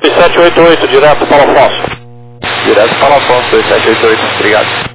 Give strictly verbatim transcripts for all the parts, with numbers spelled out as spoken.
dois sete oito oito, direto para Afonso. Direto para Afonso, dois sete oito oito, obrigado.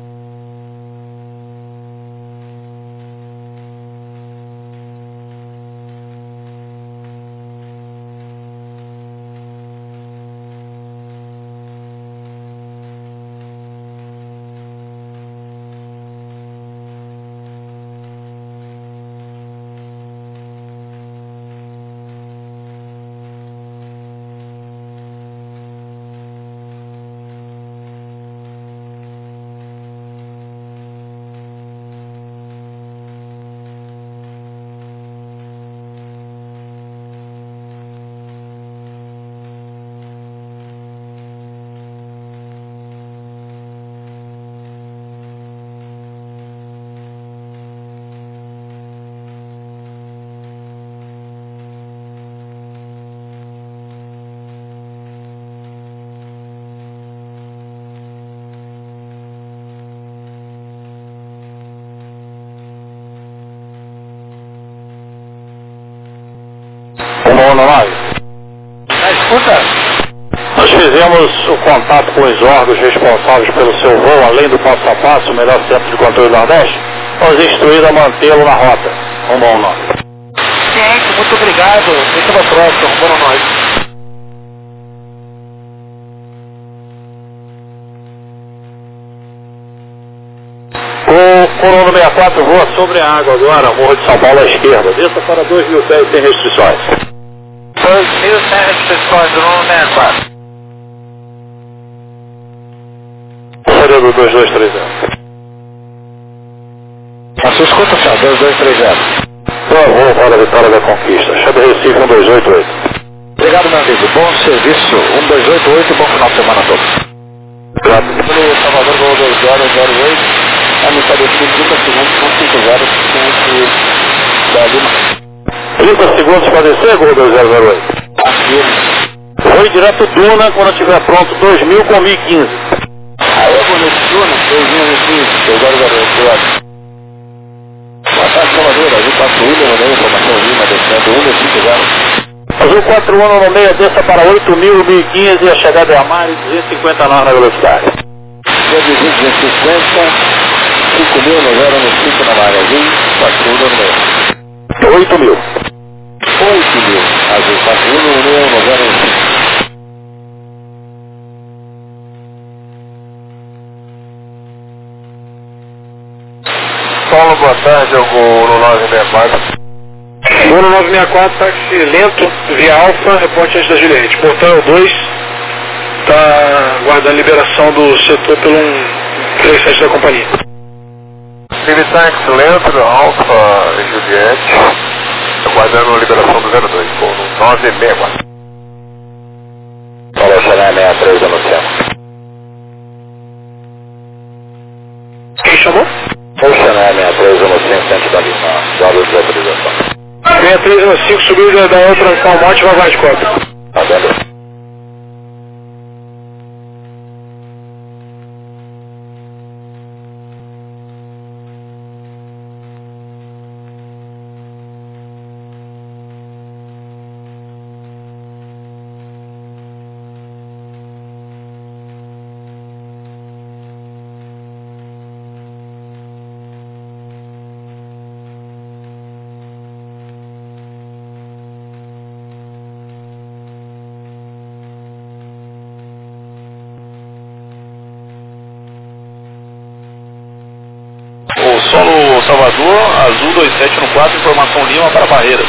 nove. Ah, escuta. Nós fizemos o contato com os órgãos responsáveis pelo seu voo, além do passo a passo, o melhor centro de controle do Nordeste, nós instruídos a mantê-lo na rota. Rumo ao nove. Gente, muito obrigado. Fica no próximo, rumo ao nove. O Corolla sessenta e quatro voa sobre a água agora, Morro de São Paulo à esquerda. Desça para dois mil pés sem restrições. dois mil sem restrições, Corolla sessenta e quatro. Seria do dois dois três zero. A sua escuta, senhor, dois dois três zero. Voo para a Vitória da Conquista. Chave Recife um dois oito oito. Obrigado, meu amigo. Bom serviço. um dois oito oito, bom final de semana a todos. Obrigado. Pelo Salvador, voo dois zero zero oito. É no estabelecido trinta segundos com cinco zero cinco da Lima. trinta segundos para descer, Gol dois zero zero oito. Aqui. Foi direto Duna, quando estiver pronto, dois mil com mil e quinze. Aí eu vou nesse Duna, dois mil e quinze, dois zero zero oito. Boa tarde, Salvador. Azul quatro um no meio, informação Lima, descendo um cinco zero. Azul quatro um no meio, desça para oito mil, mil e quinze e a chegada é a Mari, duzentos e cinquenta na velocidade. duzentos e cinquenta, cinco mil no zero no cinco na área azul, quatro um no meio. oito mil. oito mil, azul quatro um no meio no zero no cinco. Paulo, boa tarde, eu vou no nove seis quatro. Vou no nove seis quatro, táxi lento, via Alfa, reporte antes da Juliette. Portão dois, está guardando a liberação do setor pelo um três sete da companhia. Cine táxi lento, Alfa e Juliette, aguardando a liberação do zero dois, vou no nove seis quatro. Paulo, Chanel sessenta e três anunciando. Quem chamou? Ou Chanel sessenta e três anunciando, centro da Lima, guarda de autorização. sessenta e três cinco subiu da, da outra Calmote, vai mais de cópia. Tá vendo? O solo Salvador, azul dois sete um quatro, informação Lima para Barreiras.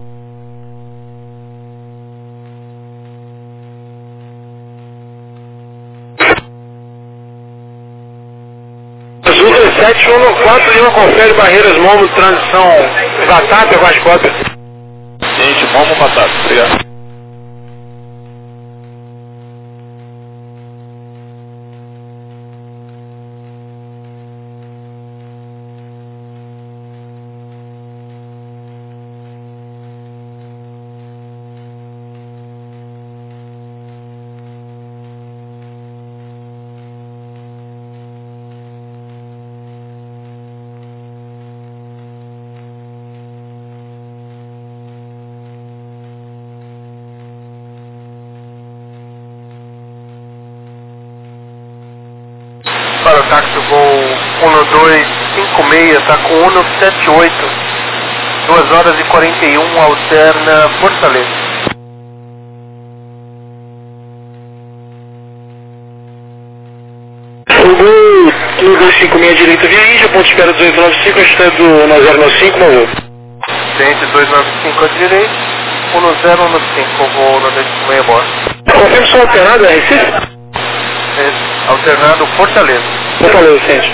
Azul dois sete um quatro, Lima confere Barreiras, Momo, transição Batata, mais cópia. Gente, vamos passar, obrigado. táxi Gol um dois cinco seis, está com um sete oito, duas horas e quarenta e um, alterna Fortaleza. O Gol um dois cinco seis direita via Índia, ponto de espera dezoito nove cinco, a gente do um zero nove cinco, novou. Cliente dois nove cinco à direita, um zero nove cinco, Gol um dois cinco seis, bora. Confirma só alternado, é Recife? Alternado Fortaleza. Fortaleza, sente.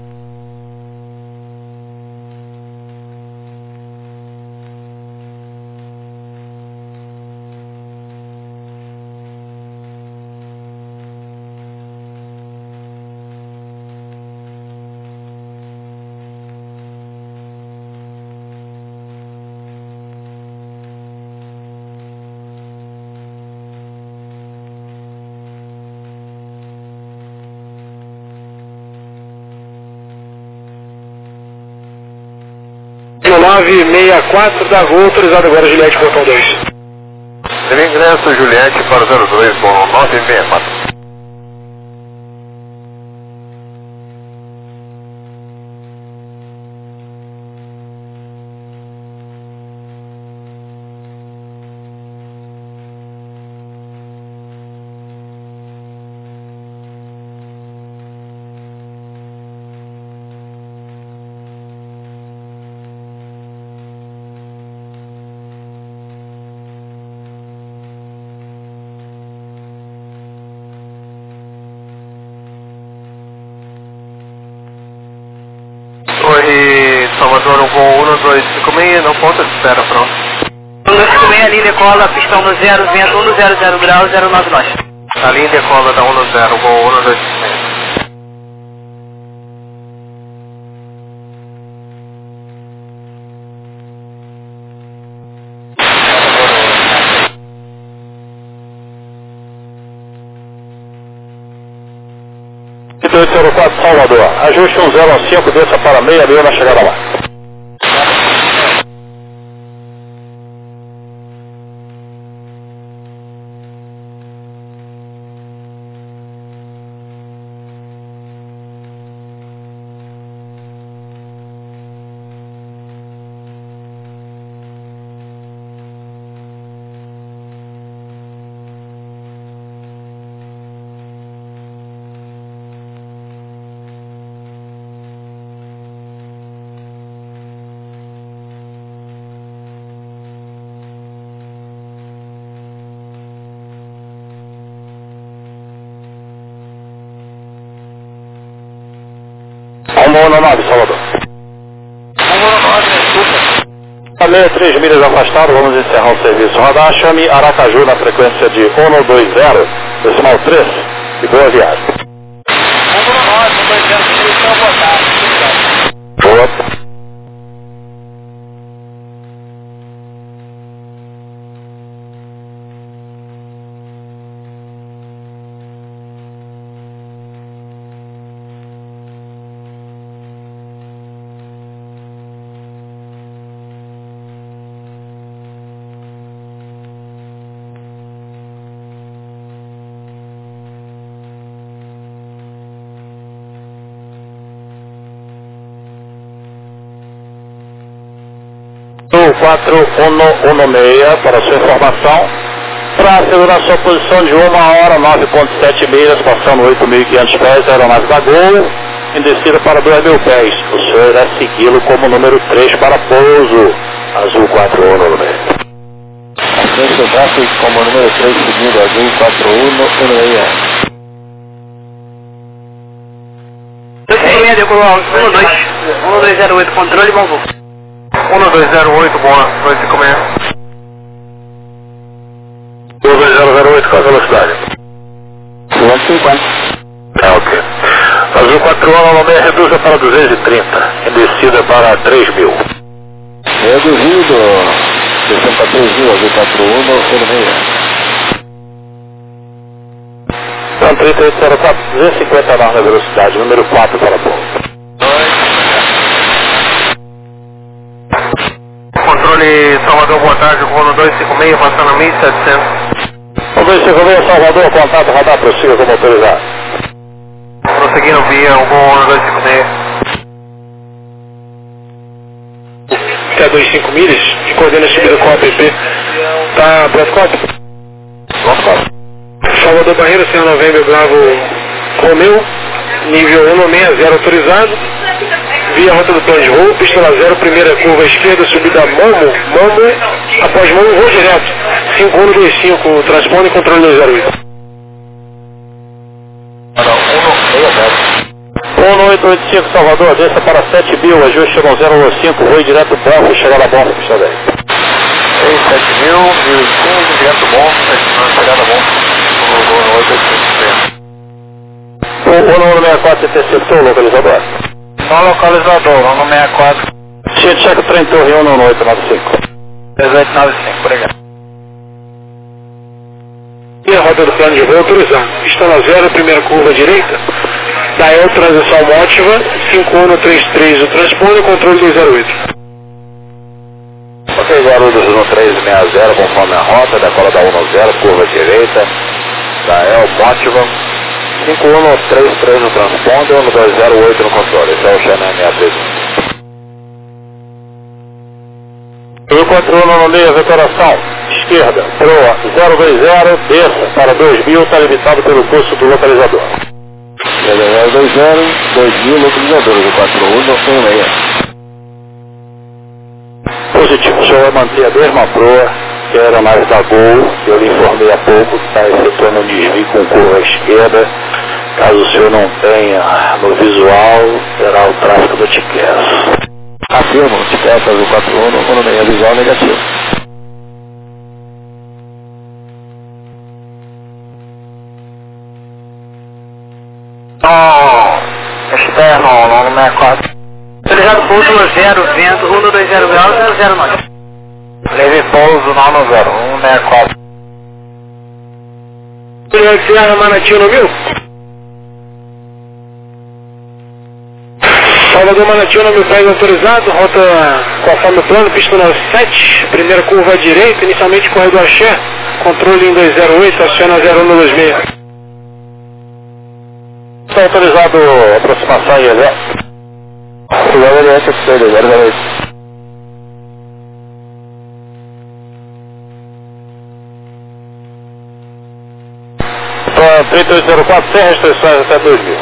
nove seis quatro da Gol, autorizado agora Juliette, portão dois. Ele ingresso Juliette para o zero dois com nove seis quatro. Torre Salvador, o Gol um dois cinco seis, não ponta de espera, pronto. um dois cinco seis, a linha decola, pistão no zero, vento um zero zero grau, zero nove nós. A linha decola da um zero, Gol um dois cinco seis. dois zero quatro Salvador, ajuste um zero cinco, desça para meia mil na chegada lá. um nove, Salvador. um nove, desculpa. A meia três milhas afastado, vamos encerrar o serviço. Radar, chame Aracaju na frequência de um dois zero, decimal três, e boa viagem. um nove, um dois zero três, então boa tarde. Boa. quatro um um seis, para sua informação, para assegurar sua posição de uma hora, nove ponto sete milhas, passando oito mil e quinhentos pés, aeronave da Gol, em descida para dois mil pés. O senhor irá segui-lo como número três para pouso, azul quatro um um seis. Frente tráfego como número três, seguindo azul quatro um um seis. dois cinco seis, decolou um dois, um dois zero oito, controle, bom voo. um dois zero oito, boa, dois cinco seis. um dois zero zero oito, qual a velocidade? duzentos e cinquenta. Ah, ok. Azul quatro um um seis, reduza para duzentos e trinta, em descida para três mil. Reduzido, descendo para três mil, azul quatro um um seis. Então, trinta e oito zero quatro, duzentos e cinquenta na velocidade, número quatro para pouso. Controle Salvador, boa tarde, com um dois cinco seis, passando a mil e setecentos. um dois cinco seis, Salvador, contato radar, prossiga como autorizado. seguindo via um um dois cinco seis. Até dois cinco milhas, que coordena a subida com o A P P. Tá pronto, copo? Pronto, copo. Salvador Barreira, Senhor Novembro, Bravo Romeu, nível um seis zero autorizado, via rota do plano de voo, pista zero, primeira curva esquerda, subida Momo, Momo, após Momo, voo direto, cinco um dois cinco, transpone e controle dois zero oito. um oito oito cinco Salvador, desça para sete mil, ajuste no zero cinco, voo direto Bonfim, chegada a Bonfim, pista dez. seis sete mil, mil e cinco, direto Bonfim, chegada a Bonfim. um oito oito cinco. O um seis quatro interceptou o localizador. Não localizador, um seis quatro. Cheio de cheque trem Torre um oito nove cinco. três oito nove cinco, obrigado. E a rota do plano de voo autorizado. Pista zero, primeira curva direita. Dael, transição mótiva, cinco um três três o transpone, controle dois zero oito. Ok, Guarulhos um três seis zero, conforme a rota, decola da um zero, curva direita. Dael, mótiva, cinco um três três no transponder, um dois zero oito no controle. Esse é o Xané seis três um. E quatro um no meio, vetoração, esquerda, proa zero dois zero, desça para dois mil, está limitado pelo curso do localizador. zero dois zero, dois mil localizadores, o quatro um não tem meia. Positivo, o senhor vai manter a mesma proa, que era mais da Gol, que eu lhe informei há pouco, que está efetuando um desvio com curva à esquerda. Caso o senhor não tenha no visual, terá o tráfego do Tiqueço. Afirmo, Tiqueço azul quatro um, quando nem é visual negativo. Oh, externo, um seis quatro. Autorizado pouso zero, vento, um dois zero grau, zero zero nove. Leve pouso nove zero, um seis quatro. Sierra Manati no mil? Salvador Manati no mil, pega autorizado, rota conforme o plano, pista sete, primeira curva à direita, inicialmente corredor Axé, controle em dois zero oito, aciona zero um dois seis. Está autorizado a aproximação e elétrica. zero zero oito, zero zero oito. trinta e oito zero quatro, sem restrições até dois mil.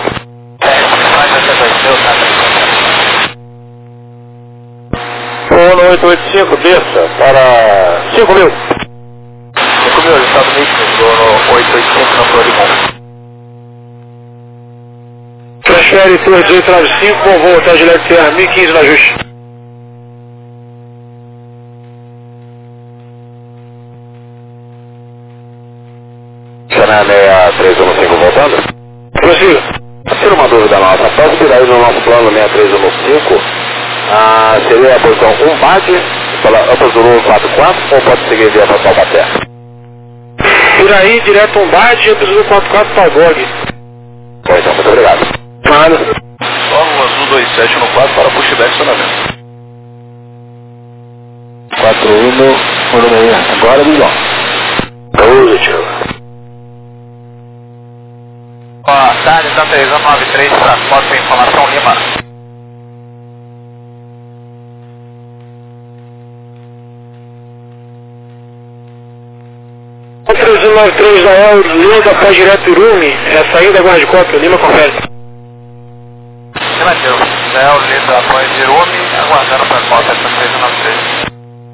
um oito oito cinco, desça para cinco mil. cinco mil, Estados Unidos, no oito oito cinco na Florimon. Transfere Torre dezoito nove cinco, bom voo, até Gillette Sierra mil e quinze no ajuste. Xané seis três um cinco voltando? Prossiga. Tira uma dúvida nossa, após virar aí no nosso plano seis três um cinco, ah, seria a posição um B A D, pela Upper Zulu quatro quatro, ou pode seguir via para Taubaté? Por aí, direto um B A D, Upper Zulu quatro quatro, Talgog. Bom, então, muito obrigado. Nada. Solo Azul dois sete no quatro para pushback estacionamento. quatro um no agora visão. Positivo. Ó, Thales, da três um nove três, transporte com informação Lima. três um nove três da El, Lima, após direto Urumi, é saída guarda de cópia, Lima confere. Negativo. Léo, Lima, após Urumi, aguardando para a cópia da três um nove três.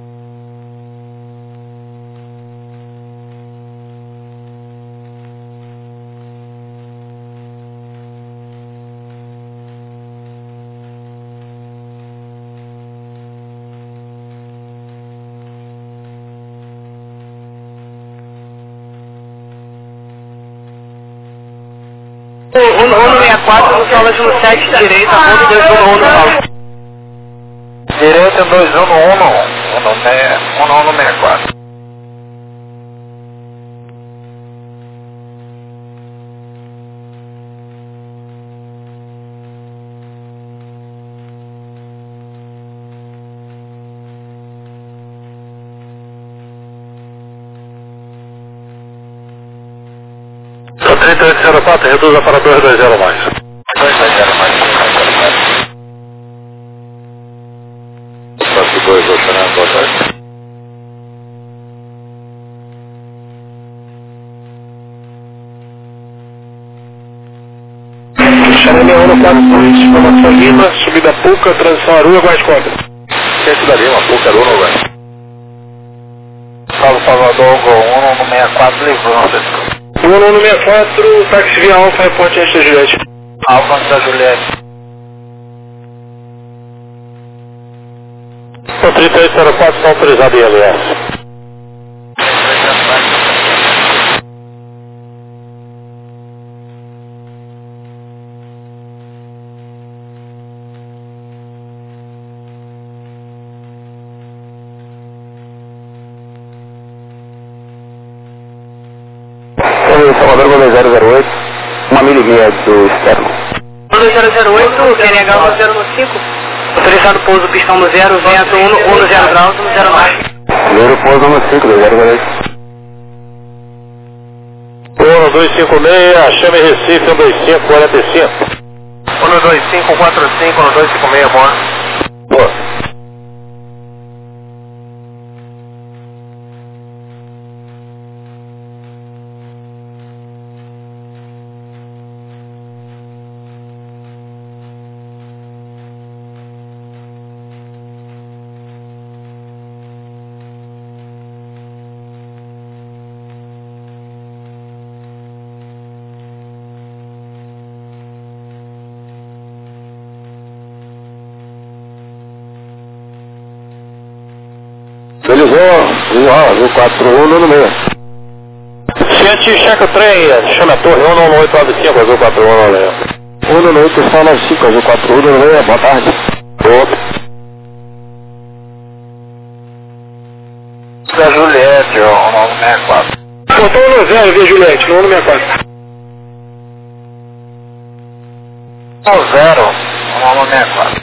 um seis quatro, no solo de sete, direita, ponto dois um no solo. Direita dois um no um no um, um no seis quatro. trinta e oito zero quatro, reduza para dois dois zero mais. Passo dois, Oceano, boa tarde. Xarame um quatro dois, informação Lima, subida Puca, transição Aruia, Guarda Cobra. Centro da Lima, Puca, Aruia, Guarda. Paulo Salvador, Gol um no sessenta e quatro, Livão. um no sessenta e quatro, táxi via Alfa, reporte antes da Juliette. Alfa antes da Juliette. O trinta e oito zero quatro está autorizado em L S. Salvador Gomes zero zero oito, uma milha e meia do externo. dois zero zero oito, Q N H um zero cinco. Autorizado pouso pistão no zero, vento um no zero graus, no zero nove. Primeiro pouso no cinco, dois zero zero oito. um dois cinco seis, chame Recife, um dois cinco quatro cinco. um dois cinco quatro cinco, um dois cinco seis, boa. Boa. Belizou, azul quatro um no meio. Ciente, checa o trem, chama a torre um um oito nove cinco, azul quatro um no meio. um no oito nove cinco, azul quatro um no meio, boa tarde. Boa. Da Juliette, um nove seis quatro. Portão um zero, via Juliette, no um sessenta e quatro. um zero, um nove seis quatro.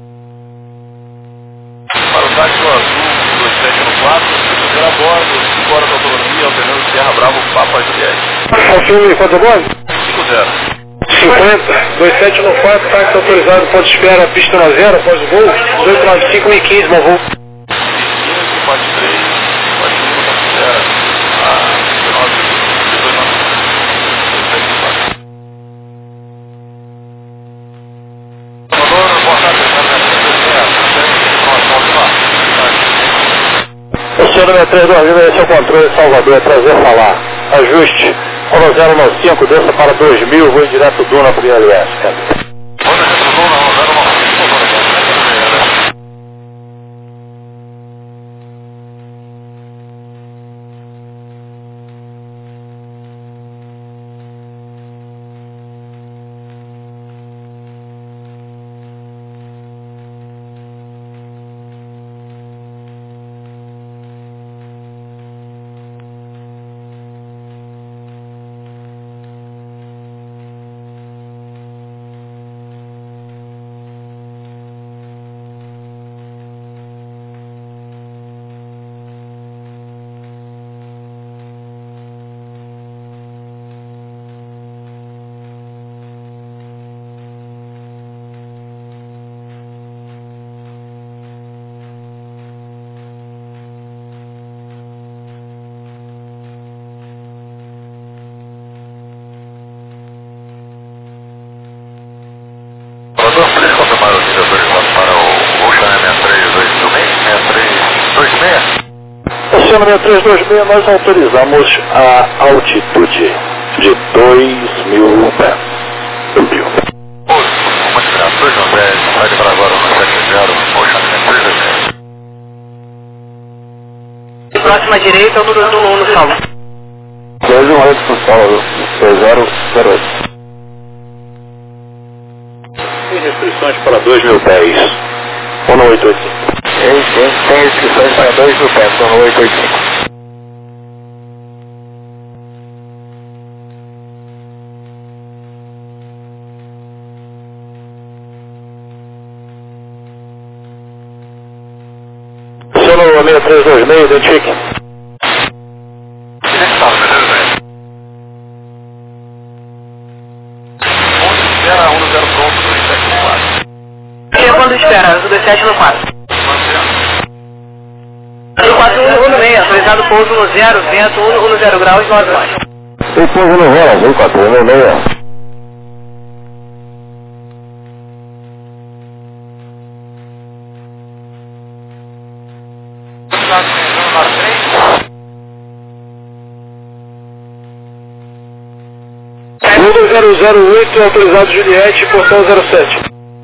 Para o táxi azul dois sete um quatro, primeira bordo, cinco horas de autonomia, alternando Sierra Bravo, Papa Juliette. Confirme quanto bordo? cinco zero. cinquenta, dois sete um quatro, táxi autorizado, ponto de espera, pista na zero, após o voo, dezoito nove cinco, um quinze, bom voo. quinze, quatro três, quatro cinco, considera a dezenove, dezoito nove cinco. Salvador, boa tarde, O senhor número três dois mil, esse é o controle de Salvador, é prazer falar. Ajuste, um zero nove cinco, desça para dois mil, vou direto do na primeira L S, cara. O senhor número três dois seis, nós autorizamos a altitude de dois mil pés. Subiu. Próxima direita, o número do um no salvo. dois um oito pro Saulo, dois zero zero oito. Tem restrições para dois mil pés. um oito oito cinco. Tem, tem, tem restrições para dois mil pés, um oito oito cinco. Seu número três dois seis, identifique. Espera um zero pronto. sete no quatro. quatro um no meio, autorizado pouso no zero, vento um no zero graus, nove nós. O pouso no zero, azul quatro um no meio. Número zero zero oito, autorizado Juliette, portão zero sete.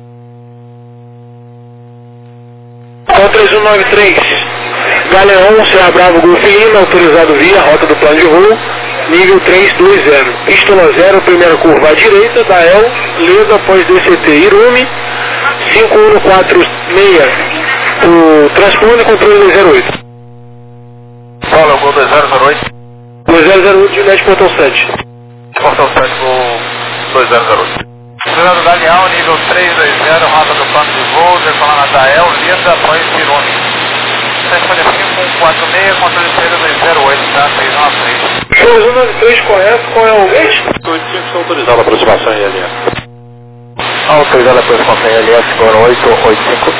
Portão três um nove três, Galeão, Serra Bravo, Golf Lima, autorizado via, rota do plano de voo, nível três dois zero. Pístola zero, primeira curva à direita, da El, Leda, após D C T, Irume, cinco um quatro seis, o transponder, controle dois zero oito. Fala, Gol dois zero zero oito. dois zero zero oito, Juliette, portão sete. Portão sete, Gol dois zero zero oito. Autorizado Galeão, nível três dois zero, rota do plano de voo, decolando da El, Leda, após Irume. Transponder cinco um quatro seis, controle saída dois zero oito, tá? seis nove três. dois um nove três, correto, qual é o gate? oito cinco, autorizado a aproximação em L S. Autorizado a aproximação em L S, cor oito oito cinco.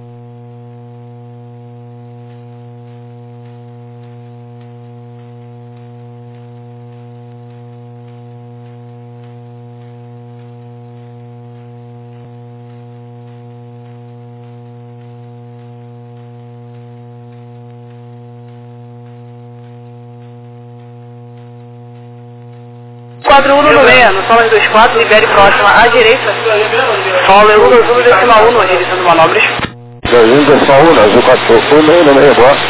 quatro um no meio, no solo dois quatro, libere próxima à direita. Solo um, azul decimal um, direção de manobras. dois um decimal um, azul quatro um, meio no meio, boa.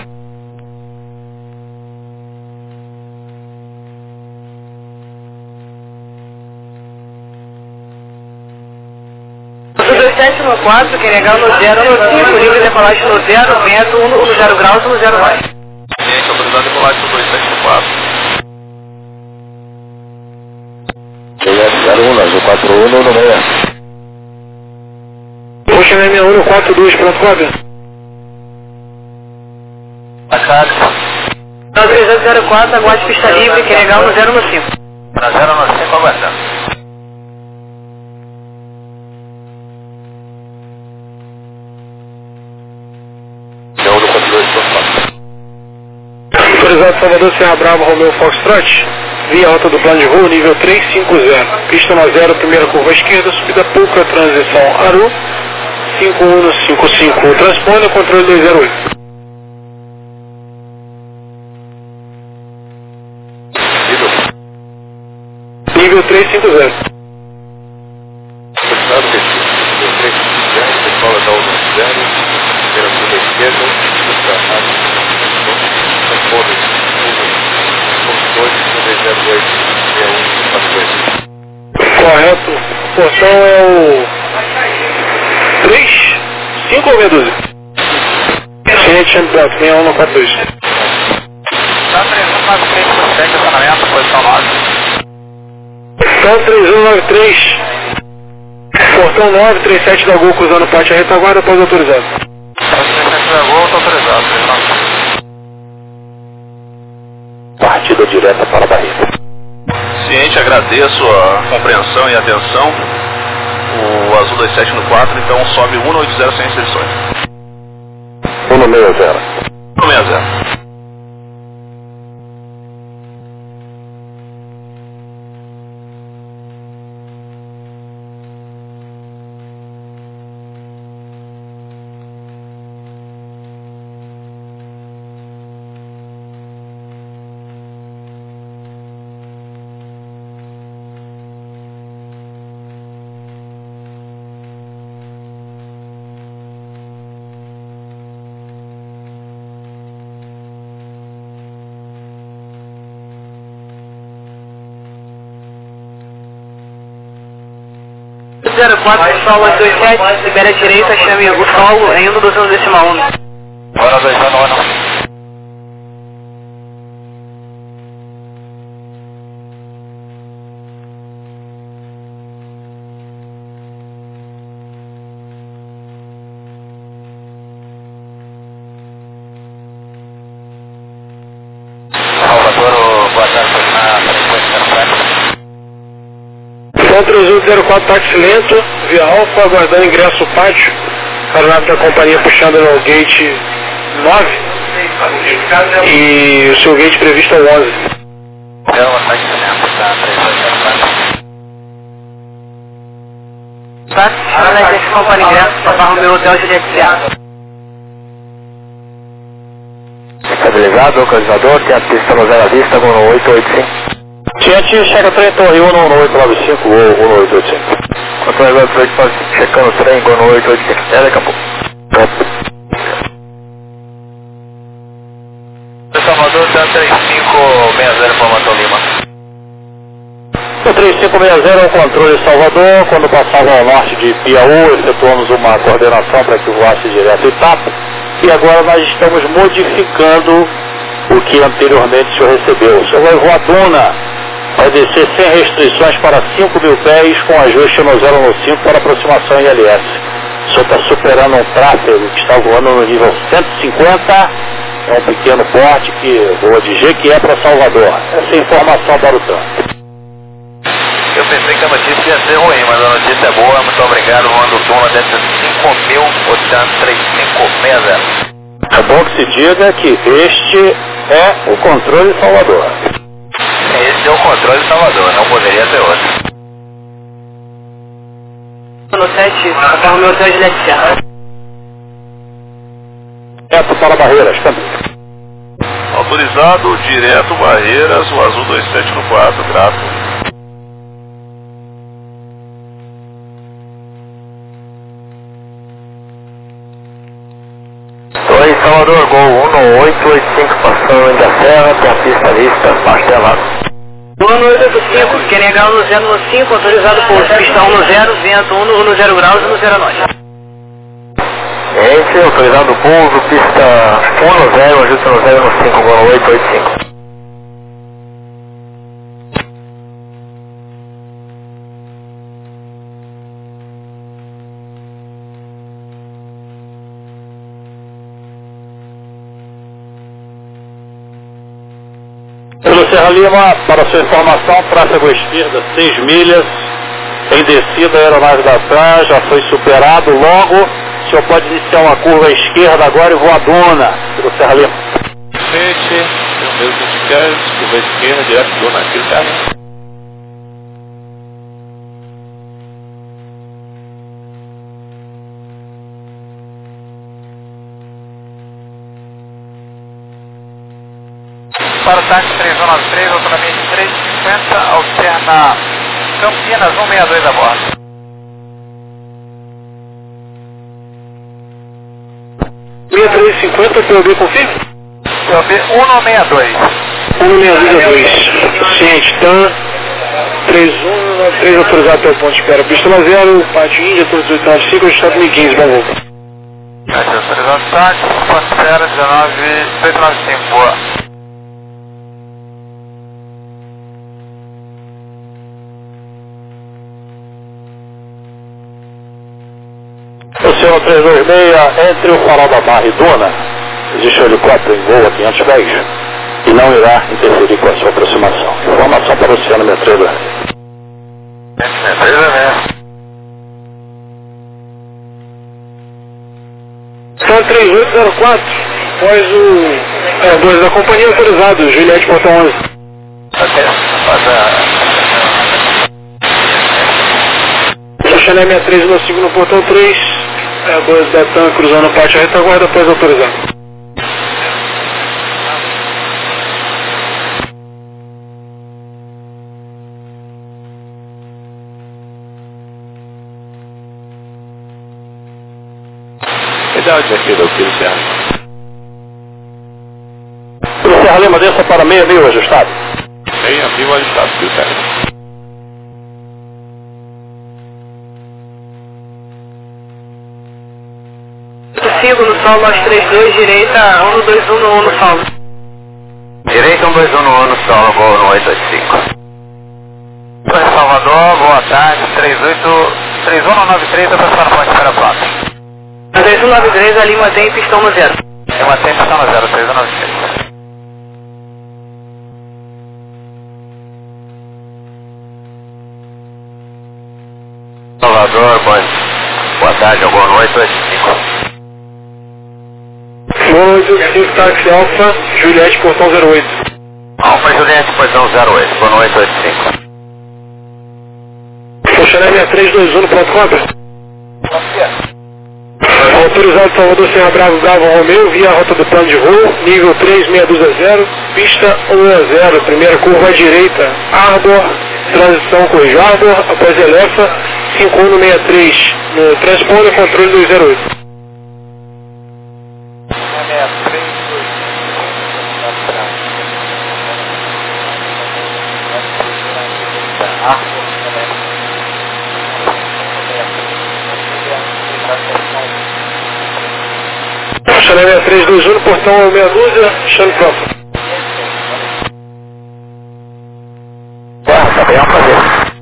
Azul dois sete no quatro, Quenegal no zero no cinco, livre de decolagem no zero, vento um no zero graus, no zero mais. Gente, autorizado a decolagem no dois sete no quatro. zero um, azul quatro um no meio. Poxa, M um no quatro dois, pronto, quadro. Passado. três zero quatro, aguarde pista livre, Quenegal no zero no cinco. Para zero no cinco, aguardando. Leão no quatro dois, pronto. Autorizado Salvador, Serra Bravo, Romeo Foxtrot, via rota do plano de voo, nível três cinco zero. Pista na zero, primeira curva à esquerda, subida pouca, transição Aru, cinco um cinco cinco, transponder, controle dois zero oito. Nível três cinco zero. Autorizado, nível três cinco zero, escola da um zero, primeira curva à esquerda, subida Aru, transponder, dois zero oito, seis um quatro dois. Correto. O portão é o três cinco ou meia dúzia? Ciente, Champion, seis um quatro dois. Tá, três um nove três, consegue estacionamento, posição nove. Portão três um nove três. Portão nove três sete da Gol, cruzando parte a retaguarda, após autorizado. três sete da Gol, tá autorizado, três nove. Partida direta para a Bahia. Ciente, agradeço a compreensão e atenção. O azul dois sete no quatro, então sobe um oito zero sem restrições. um no meio, zero. um seis zero. zero quatro, solo dois sete, libere à direita, chame o solo em um dos anos decimal um. Hora dois anos, hora. Salvador, boa tarde, na frequência Portão três oito zero quatro, táxi lento, via Alfa, aguardando ingresso pátio, aeronave da companhia puxando no gate nove e o seu gate previsto é o onze. Tá, olha aí, companhia direto, Papa Romeo Hotel Juliette Serra. Estabilizado, localizador, tem a pista no zero à vista, com o oito oito cinco. Gente, chega trem Torre um no oito nove cinco ou um oito oito cinco. Controlador oito oito cinco, checando o trem, com o oito oito cinco. É, daqui a pouco. Salvador, tá três cinco seis zero, Palmato Lima. O três cinco seis zero é o controle Salvador. Quando passava ao norte de Piauí, efetuamos uma coordenação para que voasse direto Itapa. E agora nós estamos modificando o que anteriormente o senhor recebeu. O senhor vai voar Duna, vai descer sem restrições para cinco mil pés com ajuste no zero no cinco para aproximação em L S. O senhor está superando um tráfego que está voando no nível cento e cinquenta, é um pequeno porte que voa de Jequié para Salvador. Essa é a informação para o trânsito. Eu pensei que a notícia ia ser ruim, mas a notícia é boa. Muito obrigado, voando Duna dentro de cinco mil, Ocean três cinco seis zero. É bom que se diga que este é o controle Salvador. Esse é o controle Salvador, não poderia ser outro. No sete, Papa Romeo Hotel Juliette Serra. Reto para Barreiras também. Autorizado, direto, Barreiras, o azul dois sete no quatro, grato. Oi, Salvador, Gol um no oito oito cinco, passando em da Serra, tem a pista lista, parcelado. um no oito oito cinco, Q N H um no zero no cinco, autorizado por pista um no zero, vento um no zero graus e no zero nove. Gente, autorizado pouso, pista um no zero, ajuste no zero no cinco, Gol oito oito cinco. Pelo Serra Lima, para sua informação, tráfego esquerda, seis milhas, em descida, a aeronave da TAM já foi superado. Logo, o senhor pode iniciar uma curva à esquerda agora e voar Duna, pelo Serra Lima. Frente, o mesmo indicante, curva esquerda, direto Duna, aquele carro. Para o táxi três um nove três, autonomia de três cinquenta, alterna Campinas um seis dois a bordo. seis três cinquenta, P O B confirma? P O B um seis dois. um seis dois. Ciente, TAM três um nove três, autorizado pelo ponto de espera. Pista zero, Pátio Índia, Torre oito nove cinco, estado dois mil e quinze, bom voo. Autorizado táxi, ponto zero, dezenove, oito nove cinco, boa. O senhor três dois seis, entre o farol da Barra e Duna, existe um helicóptero em voo a quinhentos pés e não irá interferir com a sua aproximação. Informação para o Oceano três dois seis. TAM três oito zero quatro, após o é, dois da companhia autorizado, Juliette Portão onze. Ok, passa. Chanel sessenta e três no cinco no portão três, é, dois da TAM cruzando a parte da retaguarda, após autorizado. Legal, aqui, aqui, Luciano. O Serra Lima desça para meia mil ajustado. Meia mil ajustado, Luciano. cinco no solo, nós três dois, direita, um dois um no um no solo. Direita um dois um no um no solo, Gol no oito oito cinco. Oi, Salvador, boa tarde, três oito, três um nove três, está passando ponte para pronto. três um nove três, a Lima tem pistão no zero. Tem uma tem pistão no zero, três um nove três. Salvador, boa, boa tarde, Gol no oito oito cinco. oito cinco, táxi Alfa, Juliette, portão zero oito. Alfa Juliette, portão zero oito, boa noite, oito cinco. Funcionário sessenta e três dois um no ponto compra. Autorizado Salvador Serra Bravo, Bravo Romeu, via a rota do plano de voo, nível três seis dois zero, pista um a zero, primeira curva à direita, Arbor, transição com Arbor, após Elefa, cinco um seis três, no transponder, controle dois zero oito. Chanel sessenta e três dois um, portão meia dúzia, chame próximo. Tá, tá bem a fazer.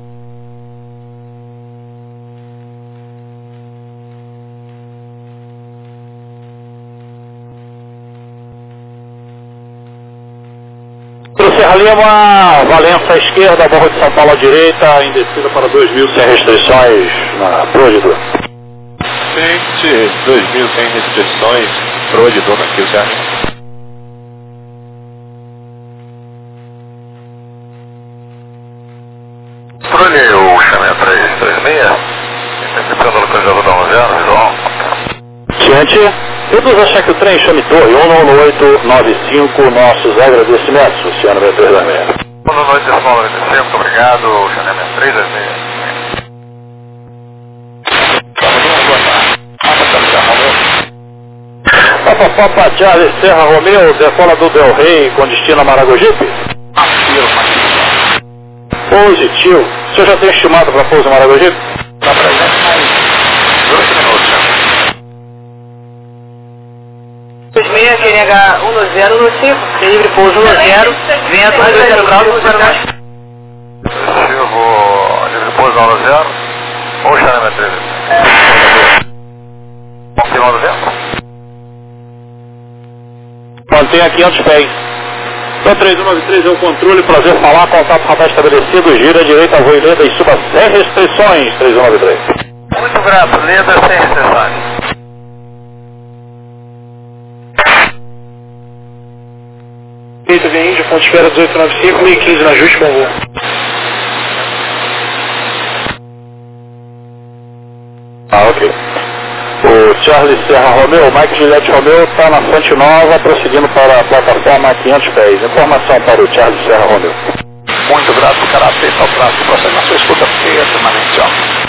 Pro Serra Lima, Valença à esquerda, Morro de São Paulo à direita, em descida para dois mil sem restrições na Proa de Duna. Frente, dois mil sem restrições, Proa de Duna aqui, o Serra Lima. Controle o Chanel três três seis, interceptando a localizador da um zero, João. Ciente, reduz a cheque o trem, chame torre um nove oito nove cinco, nossos agradecimentos, Luciano B três dois seis. Boa noite, Desmão noventa e cinco, muito obrigado, Chanel três dois seis. Papa Papa Charlie Serra Romeu, decola do Del Rey com destino a Maragogipe? Positivo. O senhor já tem estimado para pouso em Maragogipe? Está presente mais dois minutos. dois seis, Q N H um dois zero dois cinco, livre pouso um zero, vento dois zero graus, um zero mais. Positivo, livre pouso um zero, ou Chanel três. Continuando vento? Mantenha quinhentos pés. P três um nove três é o controle, prazer falar, contato radar estabelecido, gira à direita, voo em leda e suba sem restrições, três um nove três. Muito grato, leda sem restrições. Eita, vem Índia, ponto espera dezoito noventa e cinco, mil e quinze na ajuste, bom voo. Ah, ok. O Charlie Serra Romeu, Mike Juliette Romeu está na Fonte Nova, prosseguindo para a plataforma quinhentos pés. Informação para o Charlie Serra Romeu. Muito grato, caráter, ao prazo, prossegue na sua escuta permanente, ó.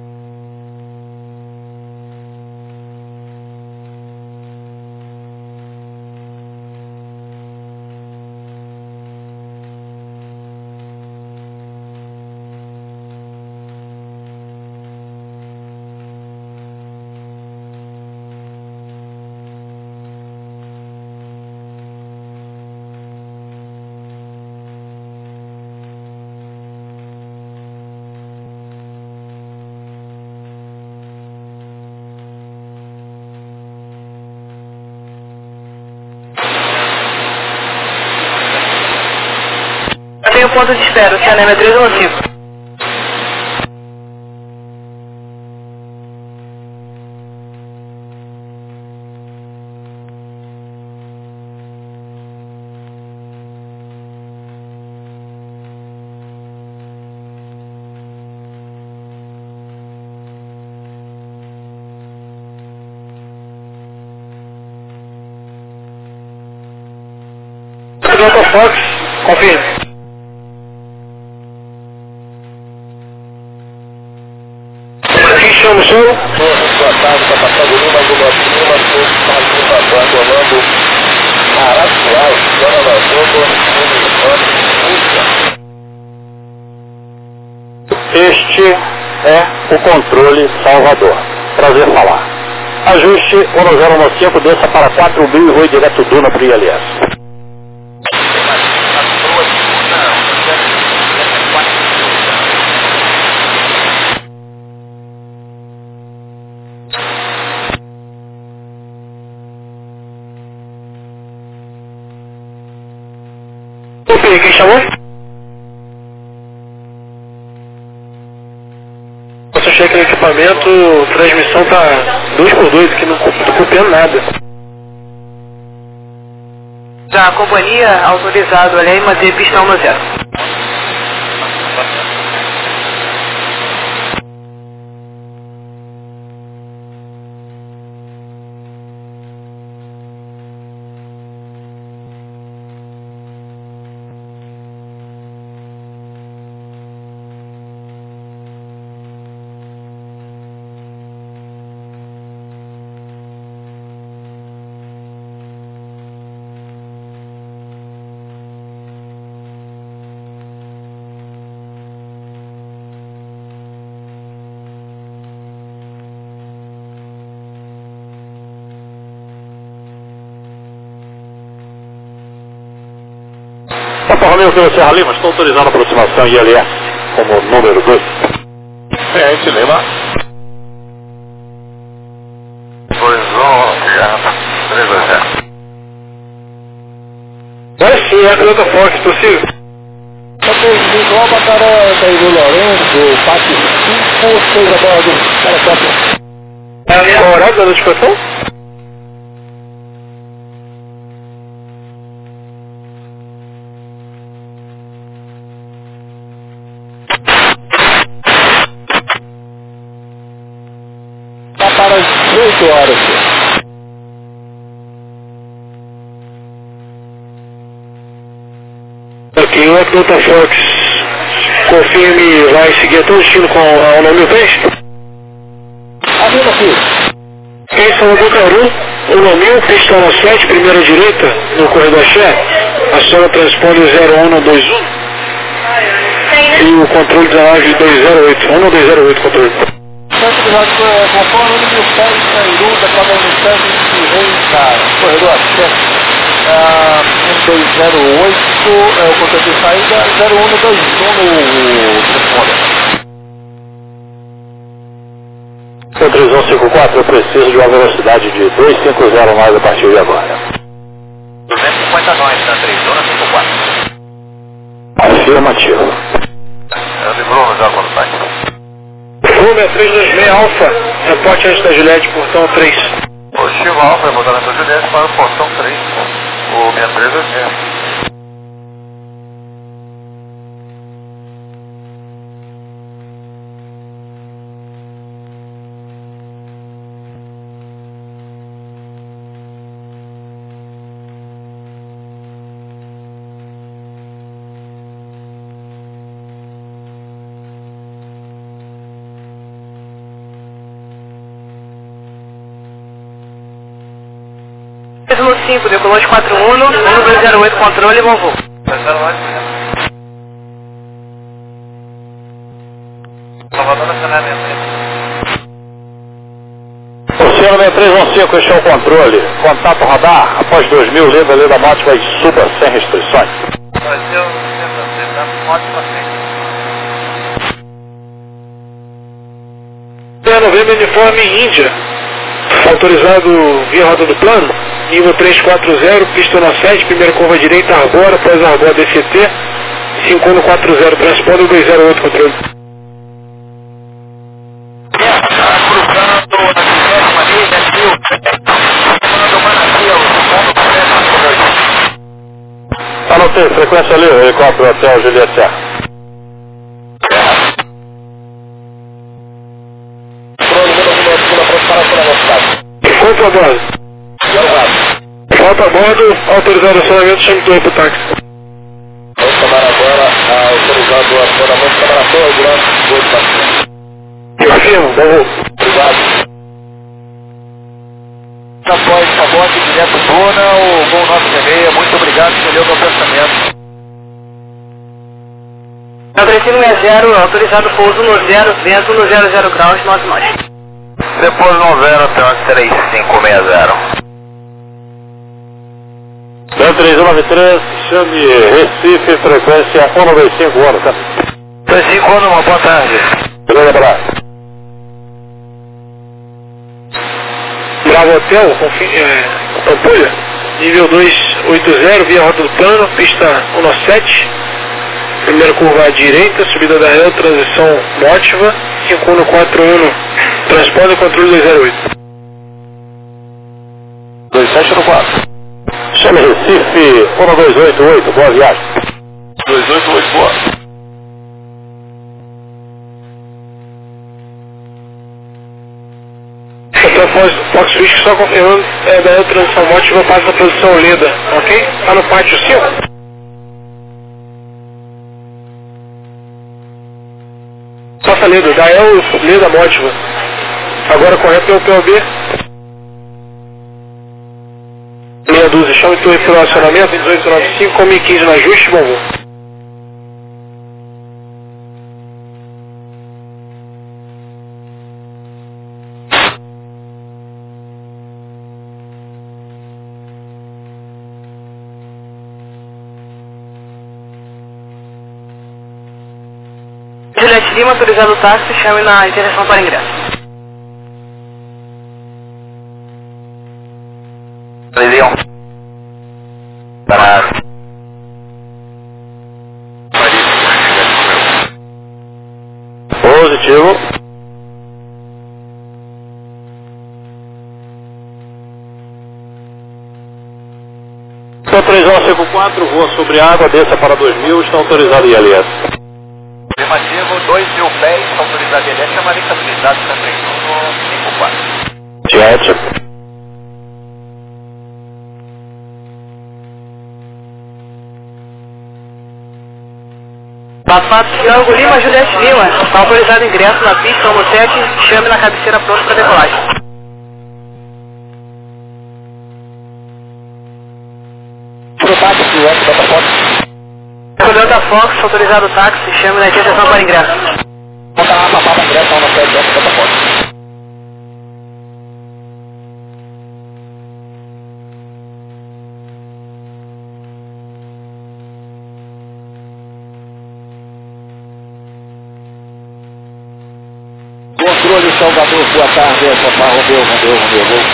Tem o ponto de espera, o C N M é três um cinco. Delta Fox, confirme. Quem chama o senhor? Boa tarde, está passando Lima, Lima, Lima, Lima, Papai, Colombo, Araçual, Dona Lagoa, Este é o controle Salvador. Prazer falar. Ajuste um zero um cinco, desça para quatro mil e voo direto Duna para o I L S. Quem chamou? Nossa, cheque no equipamento, transmissão tá dois por dois aqui, não tô copiando nada. Da companhia, autorizado, olha aí, manter pista um zero. Alfa Romeo pelo Serra Lima, estou autorizando a aproximação I L S como número dois. É, esse Lima. dois um, três dois zero. Vai sim, é a Toyota Fox, possível? Igual Bacaré, Taíru Lourenço, Pátio cinco, seis a bordo, cara quatro. É o horário da notificação? Tá para as oito horas. Ok, o Toyota Fox, confirme, vai seguir até o destino com a Uno mil três? Arriba aqui. Em Salvador Caru, Uno mil, pista um sete, primeira direita, no corredor Xé, aciona o transponder zero um dois um e o controle dezenove dois zero oito, um dois zero oito controle. Centro de rádio é conforme o número sete, Taíru, da cada unidade de Reis, cara, corredor Xé. um dois zero oito, é o controle de saída, zero um dois um no transponder. três um cinco quatro, eu preciso de uma velocidade de duzentos e cinquenta mais a partir de agora. duzentos e cinquenta nós, na três um cinco quatro. Afirmativo. É o de Bruno já quando sai. Rumo é três dois seis Alfa, reporte antes da Juliette, portão três. Positivo Alfa, mudando a Juliette para o portão três. O seis três dois seis. cinco, decolou de quatro um, um dois zero oito, controle, bom voo. Salvador Nacional Oceano seis três um cinco, este é o controle. Contato radar, após dois mil, lenda, lenda mótica e suba sem restrições. Brasil, ótimo É Novembro, uniforme Índia, autorizado via rota do plano, nível três quatro zero, pista um sete, primeira curva direita, Arbora, após Arbora D C T, cinco um quatro zero, transponder dois zero oito, controle. Anotei, frequência ali, helicóptero Hotel Juliette Serra. Encontro a bordo. Falta a bordo, autorizado acionamento, chame do para o táxi. Vamos tomar agora a autorizado o acionamento da maratona durante dois passos. Confirmo, bom voo. Obrigado. Após Sabote, direto Bruna, o voo nove seis, muito obrigado, entendeu meu pensamento. Agressivo é zero, autorizado pouso no zero, vento no zero zero graus, nove nós. Depois no zero, três cinco seis zero. três um nove três, chame Recife, frequência um nove cinco, ano, tá? três cinco um, uma boa tarde. Grande abraço. Bravo Hotel, confirme, é, Pampulha, nível dois oito zero, via rota do plano, pista um sete, primeira curva à direita, subida da reta, transição mótiva, cinco um quatro um, transponder controle dois zero oito. dois sete no quatro. Chame Recife. Recife, um dois oito oito, boa viagem. dois oito oito, boa. Então, Fox, Fox Whisky só confirmando, é, da transição móvel passa a posição Leda, ok? Tá no pátio cinco. Passa Leda, Dael Leda Mótiva. Agora correto é o P O B. Meia dúzia, chama então pelo acionamento em dezoito noventa e cinco com mil e quinze no ajuste, bom voo. Juliette Lima, autorizado o táxi, chame na interseção para ingresso. Leão. Para... Positivo. Então três um cinco quatro, voa sobre água, desça para dois mil, está autorizado I L S. Afirmativo, dois mil pés, autorizado I L S, chamaria estabilidade, está três um cinco quatro. Jet. Papato Thiago Lima, Juliette Lima, está autorizado ingresso na pista um sete, chame na cabeceira pronto para decolagem. Pro táxi, o Delta Fox. O Delta Fox, autorizado o táxi, chame na interseção para ingresso. Bota lá, papada, ingresso, no sete, Delta Fox. Controle Salvador, boa tarde, é Papa Romeu, Romeu, Romeu, Golf.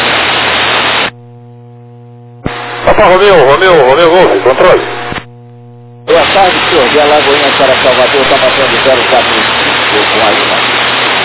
Papa Romeu, Romeu, Romeu, Golf, controle. Boa tarde, senhor, de Alagoinhas para Salvador, está passando zero quatro cinco com a Lima.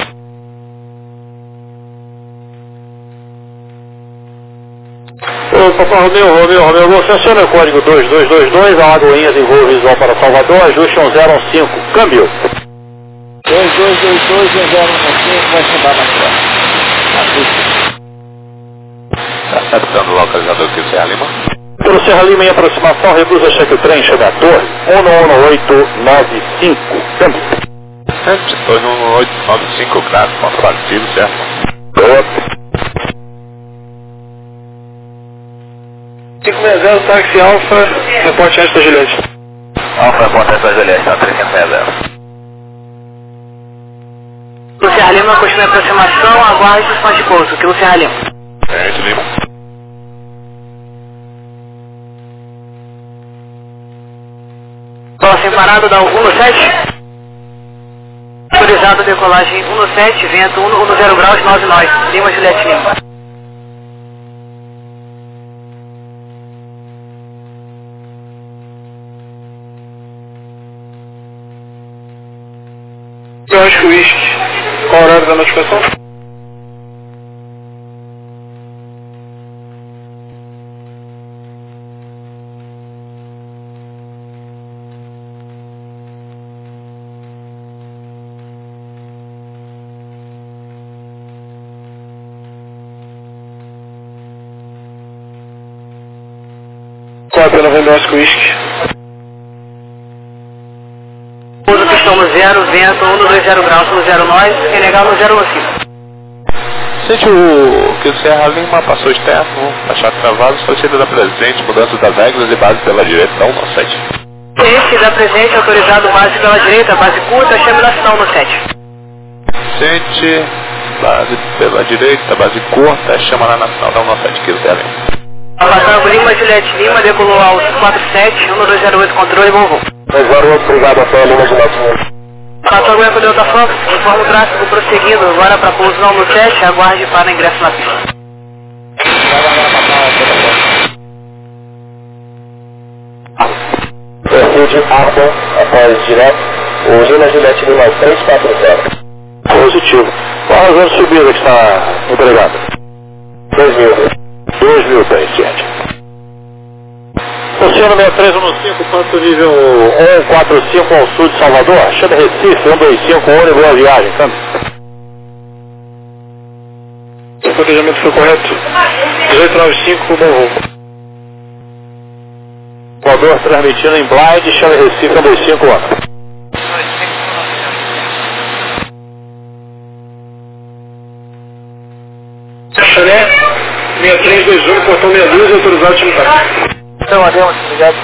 Ô, Papa Romeu, Romeu, Romeu, Golf, aciona o código dois dois dois dois, Alagoinhas, em voo visual para Salvador, ajuste um zero um cinco, câmbio. dois dois dois dois, um zero um cinco, vai chamar na frente. Está acertando o localizador aqui, Serra Lima. Pelo Serra Lima em aproximação, recusa cheque o trem, chega a torre, um um oito nove cinco, câmbio. dois um oito nove cinco, claro, contrabatido, certo? Boa. cinco seis zero, táxi Alfa, reporte antes da Juliette. Alfa, reporte da Juliette, está trezentos e sessenta. O Serra Lima continua em aproximação, aguarde o som de pouso, que o Serra Lima. Gente, Lima. Bola sem parada da um sete. Autorizado decolagem um sete, vento um zero graus, nove nove. Lima, Juliette Lima. Oscar Whisky, qual o horário da notificação? Qual é pela Novembro Oscar Whisky? Pouso pistão no zero, vento um dois zero graus, no zero nove, quem legal no zero um cinco. Sente o que o Serra Lima passou externo, achado travado, solicita da presente, mudança das regras e base pela direita, da um sete. Esse da presente, autorizado base pela direita, base curta, chame na sinal no sete. Sente, base pela direita, base curta, chama lá na final da um sete, que o Serra Lima. Avatar Lima, Juliette Lima, decolou ao quatro sete, um dois zero oito, controle, bom voo. dois zero oito, obrigado, até Lima de Lima. Avatar Lima, Delta Fox, informa o tráfego prosseguindo, agora para pouso não no sete, aguarde para ingresso na pista. Perfil de Arthur, após direto, o Lima Juliette Lima três quatro zero. Positivo. Qual a razão de subida que está empregada? dois mil. dois mil pés, gente. Destino seis três um cinco, ponto nível um quatro cinco ao sul de Salvador. Chama Recife, um dois cinco, ônibus, boa viagem, câmbio. O planejamento foi correto. dezoito nove cinco, bom voo. Salvador transmitindo em blind, chama Recife, um dois cinco, ônibus. Chané, seis três dois um, portão meia dúzia, autorizado de militar. Então, adeus, obrigado.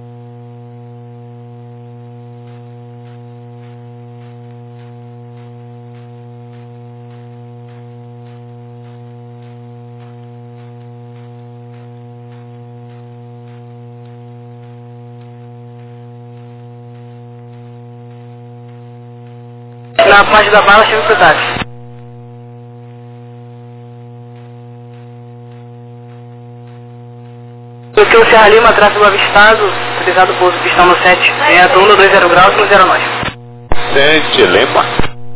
Na parte da bala, chama pro táxi. O que o Serra Lima, tráfego avistado, utilizado pouso pistão no sete, vento um dois zero graus, no zero nove. Sente Lima.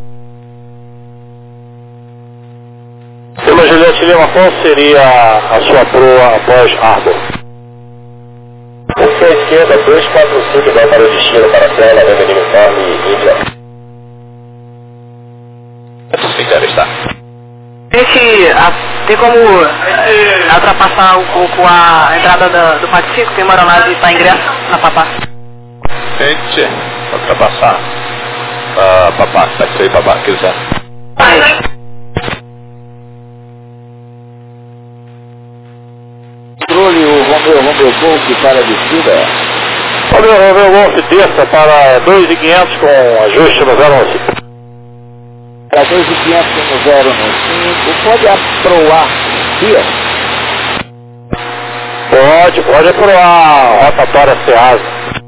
Pela Juliette Lima, qual seria a sua proa após Arbor? Pulsa à esquerda, dois quatro cinco, vai para o destino, para a tela, November Uniforme, Índia. Sim, deve estar. A gente a, tem como ultrapassar um pouco a entrada da, do Pátio cinco, tem uma aeronave para ingresso na Papá. Sente. Ultrapassar. Ah, papá, tá isso aí, papá, quiser. Controle o Romeo Romeo Golf para a descida. Romeo Romeo Golf, terça para dois mil e quinhentos com ajuste no zero onze. Para dois mil e quinhentos no zero cinco, pode aproar via? Pode, pode aprovar a rotatória Ceasa.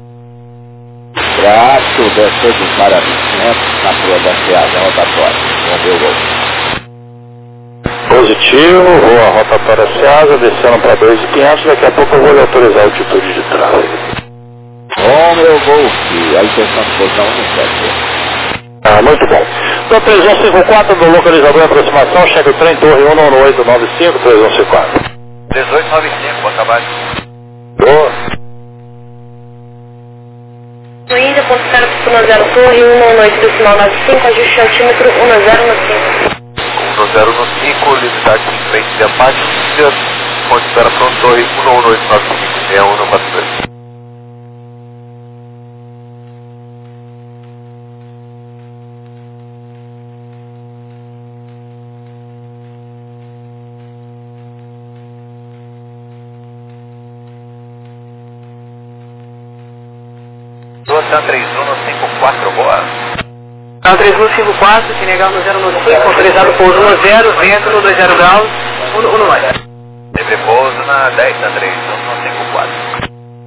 Traço descendo para quinhentos na proa da Ceasa, rotatória. Romeo Golf. Positivo, vou a rotatória Ceasa, descendo para dois mil e quinhentos, daqui a pouco eu vou lhe autorizar a altitude de tráfego. Romeo Golf, a intenção de posição no sete. Ah, muito bom. Então, três um cinco quatro do localizador de aproximação, chega o trem Torre um nove oito nove cinco, três um cinco quatro. dezoito nove cinco, boa trabalho. Boa. No Índia, ponto zero cinco zero Torre, um nove oito decimal nove cinco, ajuste altímetro um zero nove cinco. um zero nove cinco, limitados em frente de Apache, ponte de operação Torre um nove oito nove cinco, seis um quatro três. Doação três um cinco quatro, boa. Então, três um cinco quatro, que negar no zero nove cinco, autorizado pouso um zero, vento no dois zero graus, um nove. Livre pouso na dez, na três um cinco quatro.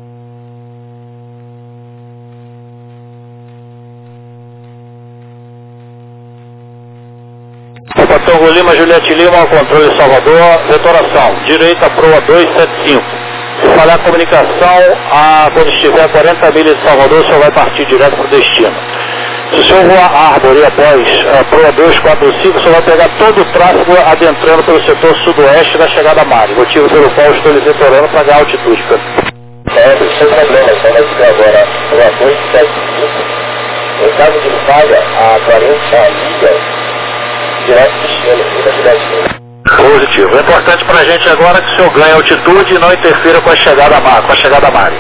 Patango Lima, Juliette Lima, controle Salvador, vetoração, direita proa dois sete cinco. Se falhar a comunicação, a, quando estiver a quarenta milhas de Salvador, o senhor vai partir direto para o destino. Se o senhor voar a árvore e após a proa dois quatro cinco, o senhor vai pegar todo o tráfego adentrando pelo setor sudoeste da chegada a Mari, motivo pelo qual estou lhe vetorando para ganhar altitude. É, sem problema, então vai ficar agora proa dois sete cinco. Em caso de falha, a quarenta milhas, direto do destino, fica direto. Positivo. É importante para a gente agora que o senhor ganhe altitude e não interfira com a chegada a Mari. Com a chegada a Mari.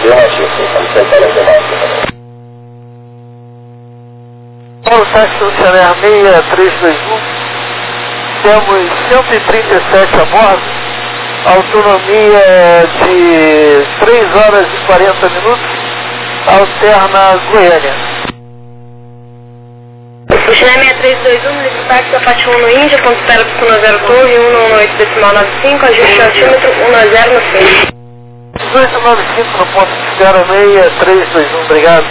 Paulo Saxo Chanel seis três dois um, temos cento e trinta e sete a bordo, autonomia de três horas e quarenta minutos, alterna Goiânia. O Chanel seis três dois um, livre táxi da Fátima um no Índia, ponto zero cinco zero Torre, um nove oito decimal nove cinco, ajuste altímetro um zero nove cinco. dezoito nove cinco no ponto de espera seis três dois um, obrigado.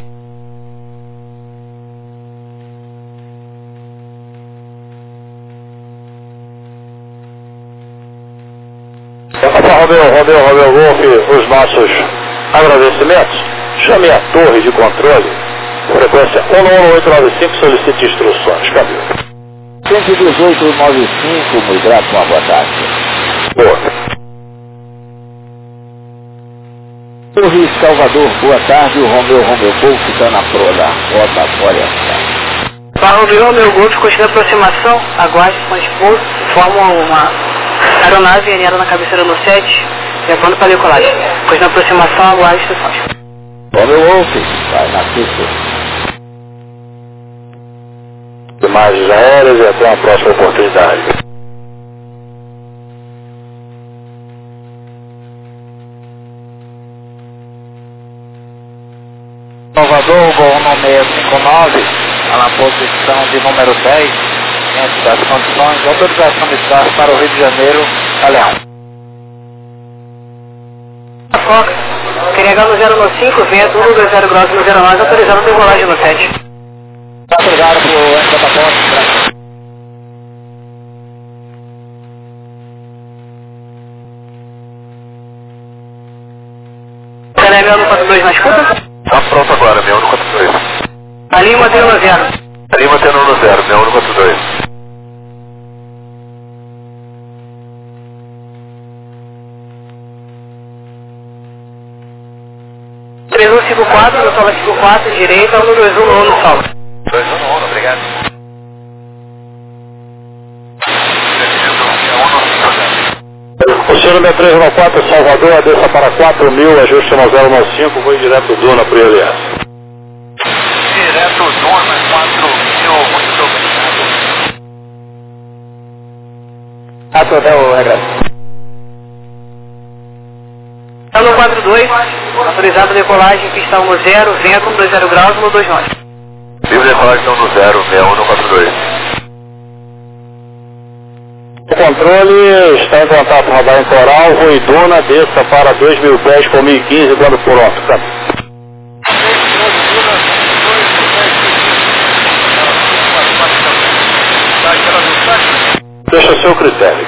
Romeu, Romeu, Romeu Golf, os nossos agradecimentos. Chame a torre de controle, frequência um nove oito nove cinco, solicite instruções. Câmbio. cento e dezoito noventa e cinco, muito grato, uma boa tarde. Boa. Torre Salvador, boa tarde, o Romeu Romeu Golf está na proa da rotatória. Para Romeu Romeu Golf, continua a aproximação, aguarde com os pousos, formam uma aeronave alinhada na cabeceira no sete, levando para a decolagem. Continua a aproximação, aguarde instruções. Romeu Golf, vai na pista. Imagens aéreas e até a próxima oportunidade. Salvador, Gol um seis cinco nove, na posição de número dez, diante das condições, autorização de espaço para o Rio de Janeiro, Galeão. Foca, carregar no zero cinco, vento um dois zero graus no zero nove, autorizado a decolagem no sete. Obrigado por essa proposta. Carregar no quatro dois na escuta. Tá pronto agora, meu um quatro dois. Ali mantendo no zero. Ali mantendo no zero, meu um quatro dois. três um cinco quatro, no solo cinco quatro, direita, um dois um no solo. dois um no obrigado. O senhor número três um quatro, Salvador, adeça para quatro mil, ajuste no zero cinco, vou direto Duna para o I L S. Direto Duna, quatro mil, muito obrigado. Atodel, regresso. No quatro dois, autorizado a decolagem, pista um zero, vento um dois zero graus, um dois nove. Livre decolagem no zero, meu um quatro dois. O controle está em contato com o radar em Coral, voo em Duna, desça para dois mil pés com mil e quinze quando pronto. Tá? Deixa o seu critério.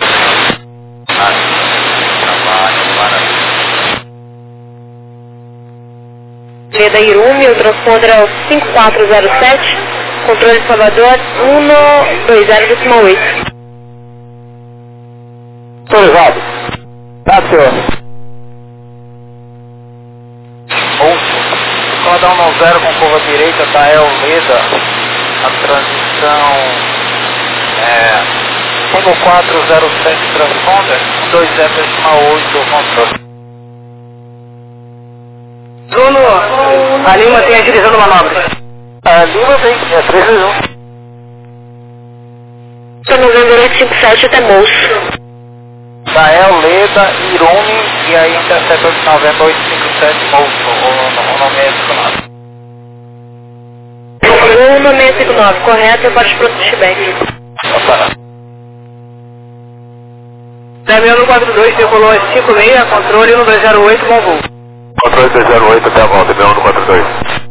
Leda Irume, o transponder é o cinco quatro zero sete, controle Salvador um dois zero oito. Autorizado. Tá, senhor. Roda um zero com curva direita, Tael Leda, a transição é cinco quatro zero sete transponder, um dois zero oito controle. Bruno, a Lima tem a direção do manobra. A Lima tem, é três dois um. Estou no November oito cinco sete até Moço. Tael Leda, Irume e aí interceptor de novembro oito cinco sete Moço, o nome é esse um seis cinco nove, correto, eu baixo pronto feedback. Damião no quatro dois, decolou às cinco e meia, controle um dois zero oito, bom voo. Controle dois zero oito até a volta, meu um quatro dois.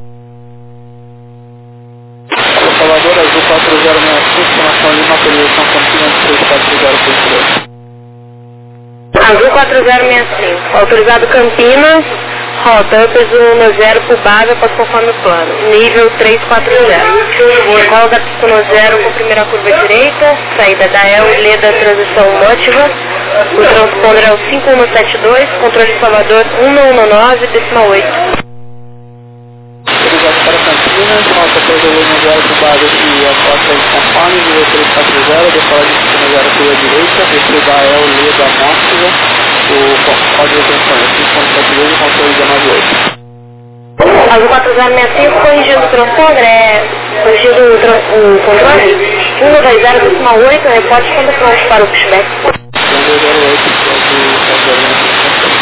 Salvador Azul quatro zero seis cinco, Nação Lima, autorização Campinas três quatro zero três. Azul quatro zero seis cinco, autorizado Campinas, rota peso um zero por base, após conforme o plano, nível três quatro zero. Decola da pista no zero com primeira curva direita, saída da El, Leda, transição Motiva, o transponder é o cinco um sete dois, controle Salvador um um nove, décima oito. Autorizado para Campinas, rota peso um zero por base e a costa de conforme, nível três quatro zero, decola de pista no zero curva direita, descida da El, Leda, Motiva, o código de atenção é cinco um sete dois, controle dezenove oito. Azul quatro zero seis cinco, corrigindo o transponder, é corrigindo o, tra o controle, um dois zero décima oito, reporte quando pronto para o pushback. um dois zero oito,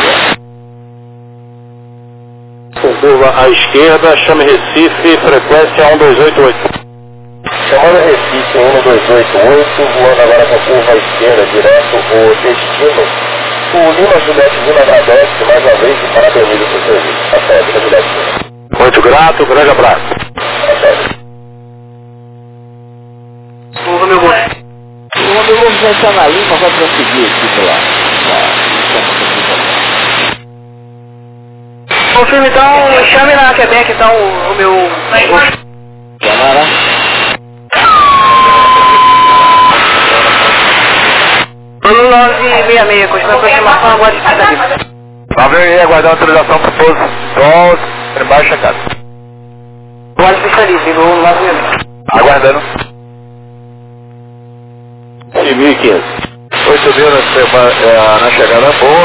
Com curva à esquerda, chame Recife, frequência um dois oito oito. Chamando Recife um dois oito oito, voando agora com curva à esquerda, direto o destino. O Lima Juliette Lima agradece mais uma vez e parabeniza o seu serviço. Tá certo, Lima Juliette Lima. Muito grato, grande abraço. Tá certo. O meu gol. O meu gol já está na Lima, vai prosseguir aqui pela... Confirme então, chame na Quebec então o, o meu... Canara. um nove seis seis, continua a aproximação agora de Santa Lima. nove aí, aguardando autorização para o pouso. Sol, embaixo checado. Pode especialista, ligou no nove mil. Aguardando. mil e quinze. oito mil na, na chegada boa.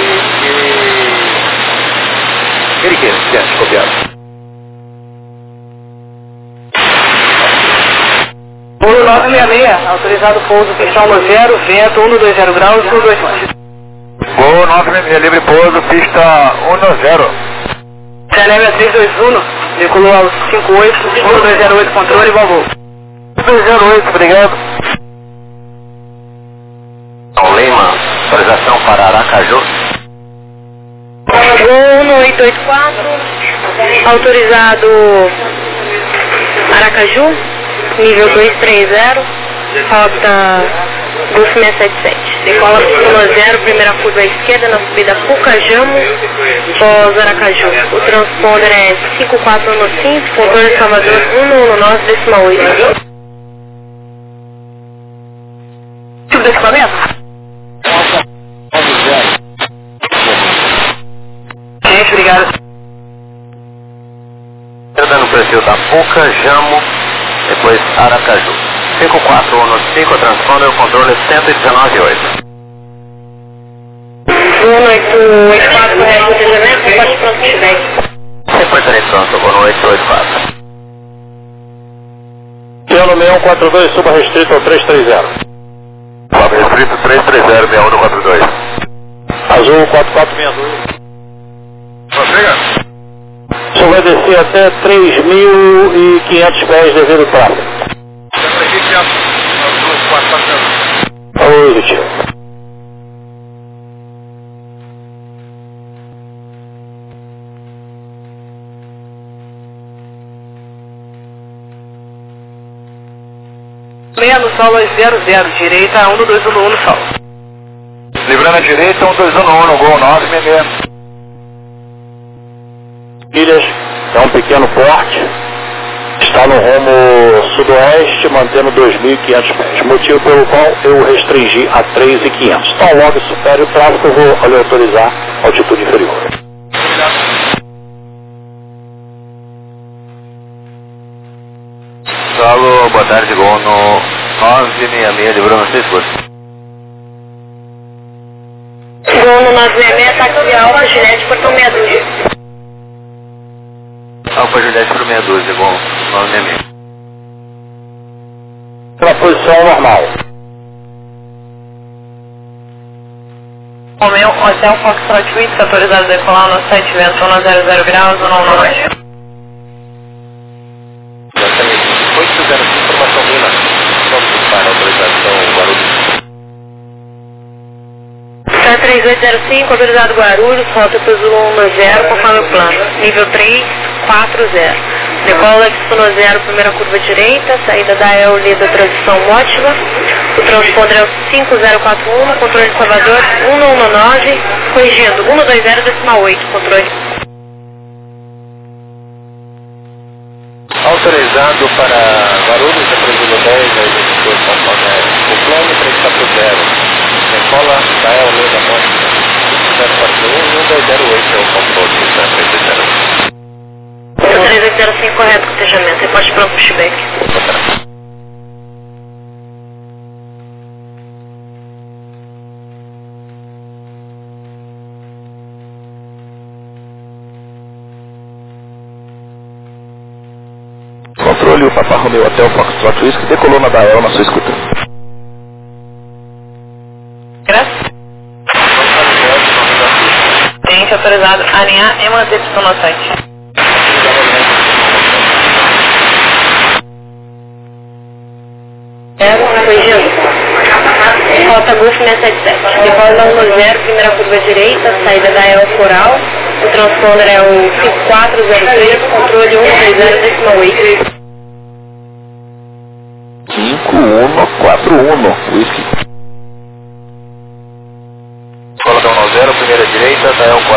mil e quinze, diante, copiado. Pouso nove seis seis, autorizado pouso pista um zero, vento um dois zero graus, um dois nove. Gol nove seis seis, livre pouso, pista um zero. C N M três dois um, decolou ao cinco oito, um dois zero oito, controle, igual voo. um dois zero oito, obrigado. Lima, autorização para Aracaju. Gol um oito oito quatro, autorizado Aracaju, nível dois três zero, rota Golf seiscentos e setenta e sete. Decola um zero, primeira curva à esquerda na subida Pucajamo, pós Aracaju. O transponder é cinco quatro um cinco, controle Salvador um um nove, decimal oito. Tipo de equipamento? Gente, obrigado. Entrando no perfil da Pucajamo, depois Aracaju. cinco quatro um cinco, transponder, controle cento e dezenove oito. um oito oito quatro, correto, desenvolvimento, pode pronto, feedback. Reportarei pronto, um oito oito quatro. Piano seis um quatro dois, suba restrito ao três três zero. Suba restrito três três zero, seis um quatro dois. Azul quatro quatro seis dois. Chega. O senhor vai descer até três mil e quinhentos pés devido ao tráfego. Oi, tio. Meia no solo zero zero, direita um dois um um no solo. Livrando a direita, um dois um um no gol nove seis seis. Ilhas, é um pequeno porte, está no rumo sudoeste, mantendo dois mil e quinhentos pés, motivo pelo qual eu restringi a três mil e quinhentos. Então, logo supere o tráfego, eu vou lhe autorizar a altitude inferior. Solo, boa tarde, gol no nove seis seis de Bruno Cisco. Gol no nove seis seis, táxi Alfa, Juliette, portão meia dúzia. Alfa Juliette por meia dúzia, gol nove seis seis. Pela posição normal. Romeu, Hotel Foxtrot oito, autorizado a decolar no sete vento um zero zero graus, um não nove. oito zero cinco, informação Lima. Vamos para a autorização Guarulhos. Tá três oito zero cinco, autorizado Guarulhos, rota Peso um zero, conforme o plano. Nível três quatro zero. Decola X zero, primeira curva direita, saída da E L da transição Mótiva. O transponder é o cinco zero quatro um, controle de Salvador um um nove, corrigindo um dois zero, decimal oito, controle. Autorizado para Guarulhos, Presumo dez, aí depois conforme o plano três quatro zero. Decola da E L da Mótica. zero quatro um, um dois zero oito é o controle da três oito zero. três oito zero cinco, correto, cotejamento. Reporte pronto pro Chibek. Controle o Papa Romeo Hotel Foxtrot Whisky, decolou na Dael na sua escuta. Graças. Gente, autorizado a alinhar e manter pistão no site. Corrigindo. Rota Golf seiscentos e setenta e sete. Depois da um zero, primeira curva direita, saída da E L Coral. O transponder é o cinco quatro zero três, controle um dois zero, decimal oito. cinco um quatro um, Whisky. Escola da um zero, primeira direita, da E L